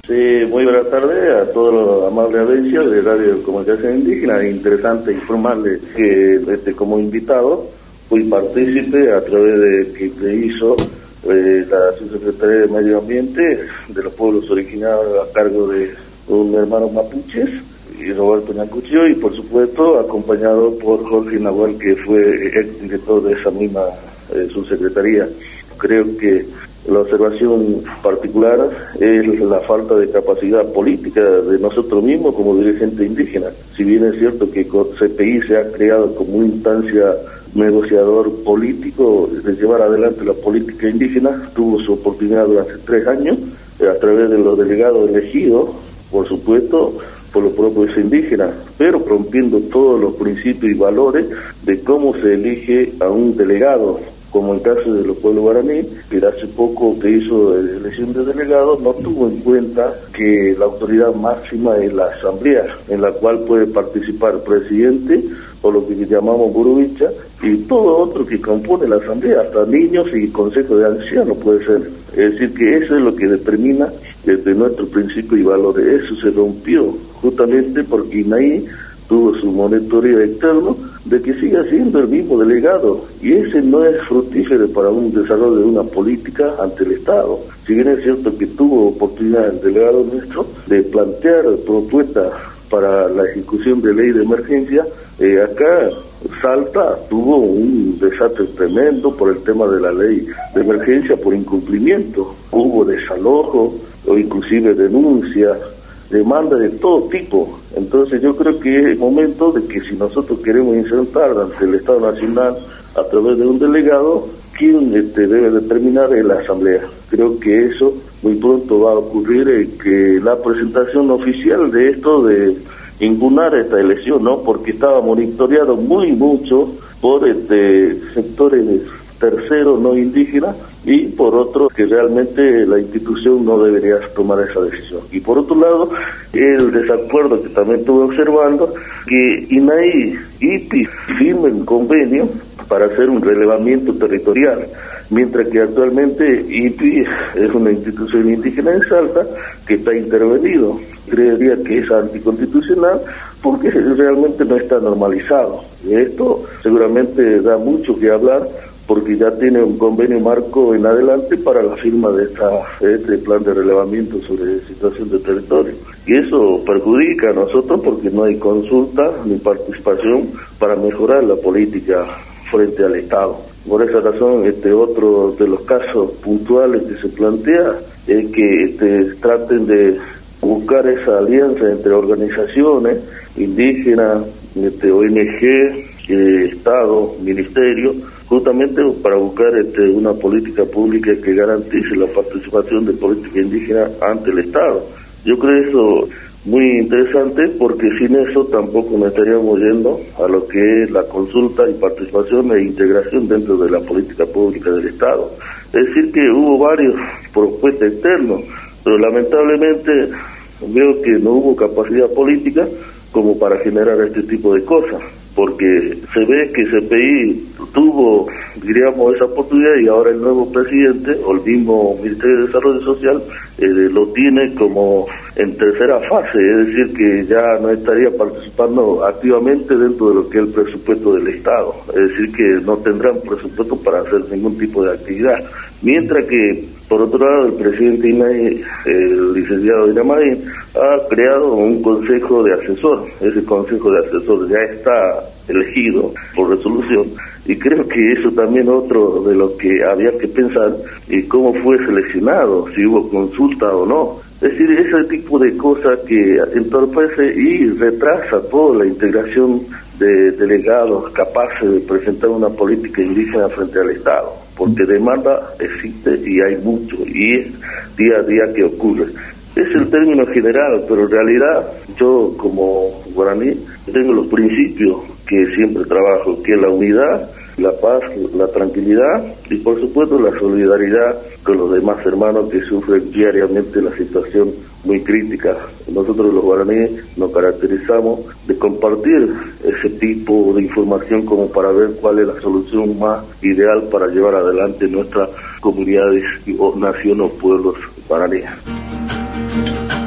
Sí, muy buenas tardes a todos los amables audiencias de Radio Comunicación Indígena. Es interesante informarles que este, como invitado fui partícipe a través de que se hizo eh, la subsecretaría de Medio Ambiente de los pueblos originarios a cargo de un hermano mapuches y Roberto Ñacuchio, y por supuesto acompañado por Jorge Nahuel, que fue ex director de esa misma eh, subsecretaría. Creo que la observación particular es la falta de capacidad política de nosotros mismos como dirigentes indígenas. Si bien es cierto que C P I se ha creado como una instancia negociador político de llevar adelante la política indígena, tuvo su oportunidad durante tres años a través de los delegados elegidos, por supuesto, por los propios indígenas, pero rompiendo todos los principios y valores de cómo se elige a un delegado, como en caso de los pueblos guaraní, que hace poco que hizo la elección de delegados, no tuvo en cuenta que la autoridad máxima es la asamblea, en la cual puede participar el presidente, o lo que llamamos burubicha, y todo otro que compone la asamblea, hasta niños y consejo de ancianos puede ser. Es decir, que eso es lo que determina desde nuestro principio y valores. Eso se rompió justamente porque INAI tuvo su monitoreo externo de que siga siendo el mismo delegado, y ese no es fructífero para un desarrollo de una política ante el Estado. Si bien es cierto que tuvo oportunidad el delegado nuestro de plantear propuestas para la ejecución de ley de emergencia, eh, acá Salta tuvo un desastre tremendo por el tema de la ley de emergencia por incumplimiento. Hubo desalojo o inclusive denuncias, demanda de todo tipo. Entonces yo creo que es momento de que si nosotros queremos insertar ante el Estado Nacional a través de un delegado, quien este, debe determinar es la Asamblea. Creo que eso muy pronto va a ocurrir, eh, que la presentación oficial de esto de impugnar esta elección, ¿no? Porque estaba monitoreado muy mucho por este, sectores terceros no indígenas, y por otro que realmente la institución no debería tomar esa decisión. Y por otro lado, el desacuerdo que también estuve observando, que INAI y I P I firmen convenio para hacer un relevamiento territorial, mientras que actualmente I P I es una institución indígena en Salta que está intervenido. Creería que es anticonstitucional porque realmente no está normalizado. Y esto seguramente da mucho que hablar, porque ya tiene un convenio marco en adelante para la firma de esta, este plan de relevamiento sobre situación de territorio. Y eso perjudica a nosotros porque no hay consulta ni participación para mejorar la política frente al Estado. Por esa razón, este otro de los casos puntuales que se plantea es que este, traten de buscar esa alianza entre organizaciones indígenas, este, O N G, eh, Estado, Ministerio, justamente para buscar este, una política pública que garantice la participación de política indígena ante el Estado. Yo creo eso muy interesante, porque sin eso tampoco nos estaríamos yendo a lo que es la consulta y participación e integración dentro de la política pública del Estado. Es decir, que hubo varios propuestas externas, pero lamentablemente veo que no hubo capacidad política como para generar este tipo de cosas, porque se ve que C P I tuvo, diríamos, esa oportunidad, y ahora el nuevo presidente o el mismo Ministerio de Desarrollo Social eh, lo tiene como en tercera fase, es decir, que ya no estaría participando activamente dentro de lo que es el presupuesto del Estado, es decir, que no tendrán presupuesto para hacer ningún tipo de actividad, mientras que por otro lado el presidente INAI, el licenciado Dinamay, ha creado un consejo de asesor. Ese consejo de asesor ya está elegido por resolución, y creo que eso también otro de lo que había que pensar, y cómo fue seleccionado, si hubo consulta o no. Es decir, ese tipo de cosas que entorpece y retrasa toda la integración de delegados capaces de presentar una política indígena frente al Estado, porque demanda existe y hay mucho, y es día a día que ocurre. Es el término general, pero en realidad yo como guaraní tengo los principios que siempre trabajo, que es la unidad, la paz, la tranquilidad y por supuesto la solidaridad con los demás hermanos que sufren diariamente la situación muy crítica. Nosotros los guaraníes nos caracterizamos de compartir ese tipo de información como para ver cuál es la solución más ideal para llevar adelante nuestras comunidades o nación o pueblos guaraníes.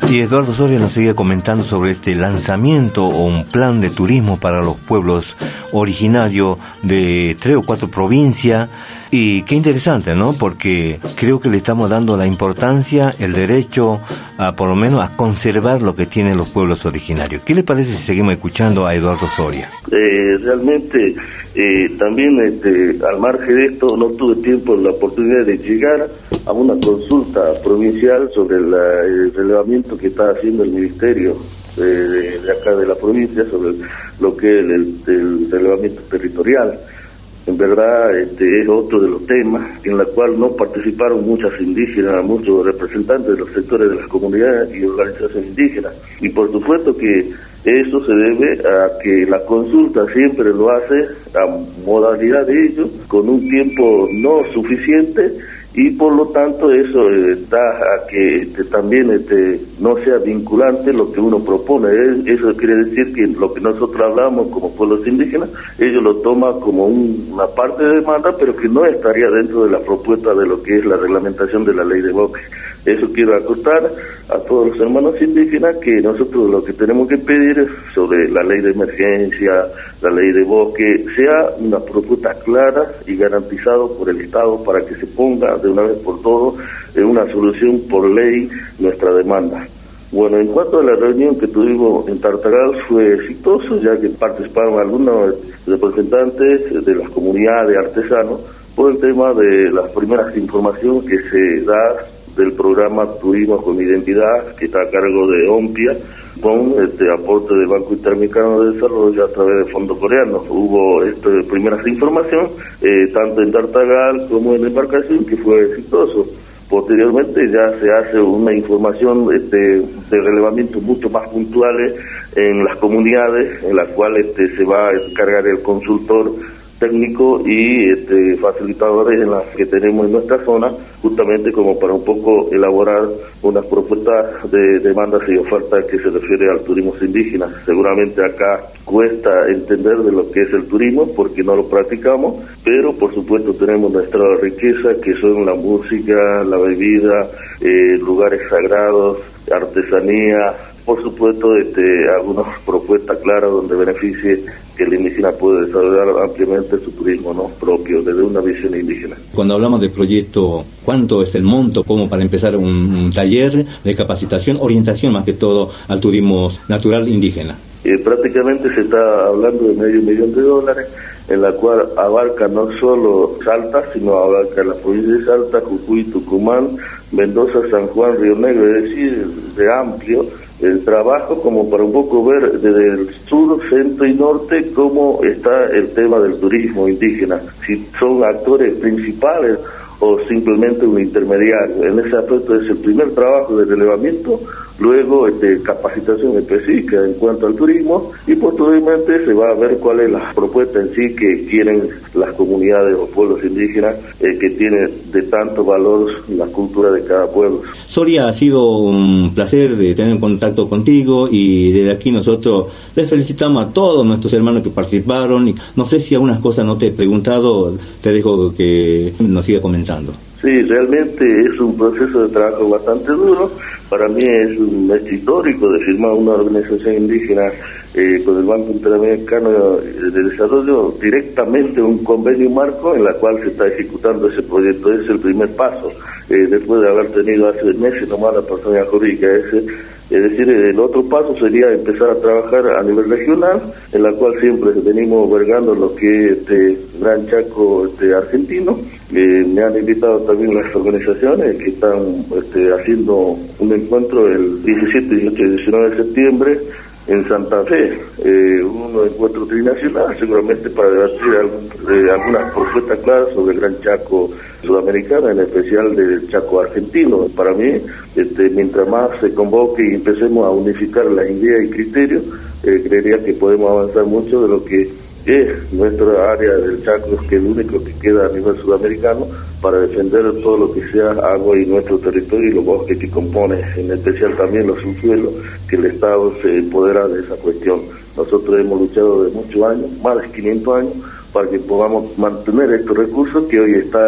Y Eduardo Soria nos sigue comentando sobre este lanzamiento o un plan de turismo para los pueblos originarios de tres o cuatro provincias. Y qué interesante, ¿no? Porque creo que le estamos dando la importancia, el derecho a, por lo menos, a conservar lo que tienen los pueblos originarios. ¿Qué le parece si seguimos escuchando a Eduardo Soria? Eh, realmente, eh, también este, al margen de esto, no tuve tiempo, la oportunidad de llegar a una consulta provincial sobre la, el relevamiento que está haciendo el Ministerio de, de, de acá de la provincia sobre lo que es el, el relevamiento territorial. En verdad, este es otro de los temas en la cual no participaron muchas indígenas, muchos representantes de los sectores de las comunidades y organizaciones indígenas. Y por supuesto que eso se debe a que la consulta siempre lo hace a modalidad de ello, con un tiempo no suficiente, y por lo tanto eso eh, da a que este, también este, no sea vinculante lo que uno propone. Eso quiere decir que lo que nosotros hablamos como pueblos indígenas, ellos lo toman como un, una parte de demanda, pero que no estaría dentro de la propuesta de lo que es la reglamentación de la ley de bosque. Eso quiero acotar a todos los hermanos indígenas que nosotros lo que tenemos que pedir es sobre la ley de emergencia, la ley de bosque, sea una propuesta clara y garantizado por el Estado para que se ponga de una vez por todas en una solución por ley nuestra demanda. Bueno, en cuanto a la reunión que tuvimos en Tartagal, fue exitoso, ya que participaron algunos representantes de las comunidades artesanos por el tema de las primeras informaciones que se da del programa Turismo con Identidad, que está a cargo de OMPIA, con este aporte del Banco Interamericano de Desarrollo a través de fondos coreanos. Hubo este, primeras información, eh, tanto en Tartagal como en la embarcación, que fue exitoso. Posteriormente ya se hace una información este, de relevamiento mucho más puntuales en las comunidades, en las cuales este, se va a encargar el consultor técnico y este, facilitadores en las que tenemos en nuestra zona, justamente como para un poco elaborar unas propuestas de demandas y ofertas que se refiere al turismo indígena. Seguramente acá cuesta entender de lo que es el turismo porque no lo practicamos, pero por supuesto tenemos nuestra riqueza que son la música, la bebida, eh, lugares sagrados, artesanía, por supuesto este, algunas propuestas claras donde beneficie que el indígena puede desarrollar ampliamente su turismo, ¿no?, propio, desde una visión indígena. Cuando hablamos de proyecto, ¿cuánto es el monto como para empezar un, un taller de capacitación, orientación más que todo al turismo natural indígena? Eh, prácticamente se está hablando de medio millón de dólares, en la cual abarca no solo Salta, sino abarca la provincia de Salta, Jujuy, Tucumán, Mendoza, San Juan, Río Negro, es decir, de amplio el trabajo, como para un poco ver desde el sur, centro y norte cómo está el tema del turismo indígena, si son actores principales o simplemente un intermediario. En ese aspecto es el primer trabajo de relevamiento, luego este, capacitación específica en cuanto al turismo, y posteriormente se va a ver cuál es la propuesta en sí que quieren las comunidades o pueblos indígenas eh, que tienen de tanto valor la cultura de cada pueblo. Soria, ha sido un placer de tener contacto contigo y desde aquí nosotros les felicitamos a todos nuestros hermanos que participaron. Y no sé si algunas cosas no te he preguntado, te dejo que nos siga comentando. Sí, realmente es un proceso de trabajo bastante duro. Para mí es un hecho histórico de firmar una organización indígena eh, con el Banco Interamericano de Desarrollo directamente un convenio marco en la cual se está ejecutando ese proyecto. Ese es el primer paso, eh, después de haber tenido hace meses nomás la persona jurídica. Ese, es decir, el otro paso sería empezar a trabajar a nivel regional, en la cual siempre venimos vergando lo que es este Gran Chaco este, argentino. Eh, me han invitado también las organizaciones que están este, haciendo un encuentro el diecisiete, dieciocho y diecinueve de septiembre en Santa Fe, eh, un encuentro trinacional, seguramente para debatir algún, eh, algunas propuestas claras sobre el Gran Chaco sudamericano, en especial del Chaco argentino. Para mí, este, mientras más se convoque y empecemos a unificar las ideas y criterios, eh, creería que podemos avanzar mucho de lo que es nuestra área del Chaco, que es el único que queda a nivel sudamericano para defender todo lo que sea agua y nuestro territorio y los bosques que compone, en especial también los subsuelos, que el Estado se empodera de esa cuestión. Nosotros hemos luchado de muchos años, más de quinientos años, para que podamos mantener estos recursos que hoy está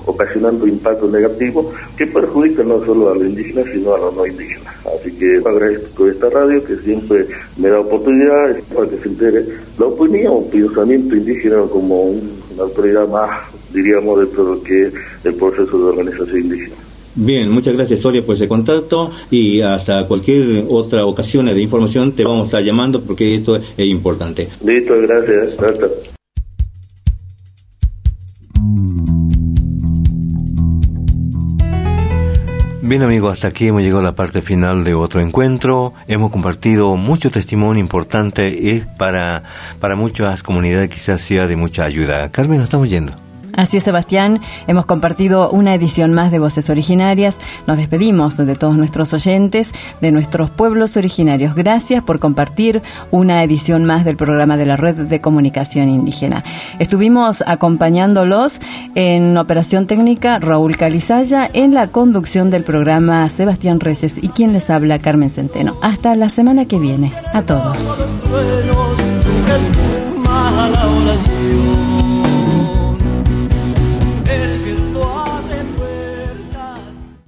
ocasionando impactos negativos que perjudican no solo a los indígenas, sino a los no indígenas. Así que agradezco esta radio que siempre me da oportunidad para que se entere la opinión, un pensamiento indígena como una autoridad más, diríamos, dentro de lo que es el proceso de organización indígena. Bien, muchas gracias, Soria, por ese contacto, y hasta cualquier otra ocasión de información te vamos a estar llamando porque esto es importante. Listo, gracias. Hasta. Bien, amigos, hasta aquí hemos llegado a la parte final de otro encuentro. Hemos compartido mucho testimonio importante y para, para muchas comunidades quizás sea de mucha ayuda. Carmen, nos estamos yendo. Así es, Sebastián, hemos compartido una edición más de Voces Originarias. Nos despedimos de todos nuestros oyentes, de nuestros pueblos originarios. Gracias por compartir una edición más del programa de la Red de Comunicación Indígena. Estuvimos acompañándolos en operación técnica Raúl Calizaya, en la conducción del programa Sebastián Reyes y quien les habla, Carmen Centeno. Hasta la semana que viene. A todos.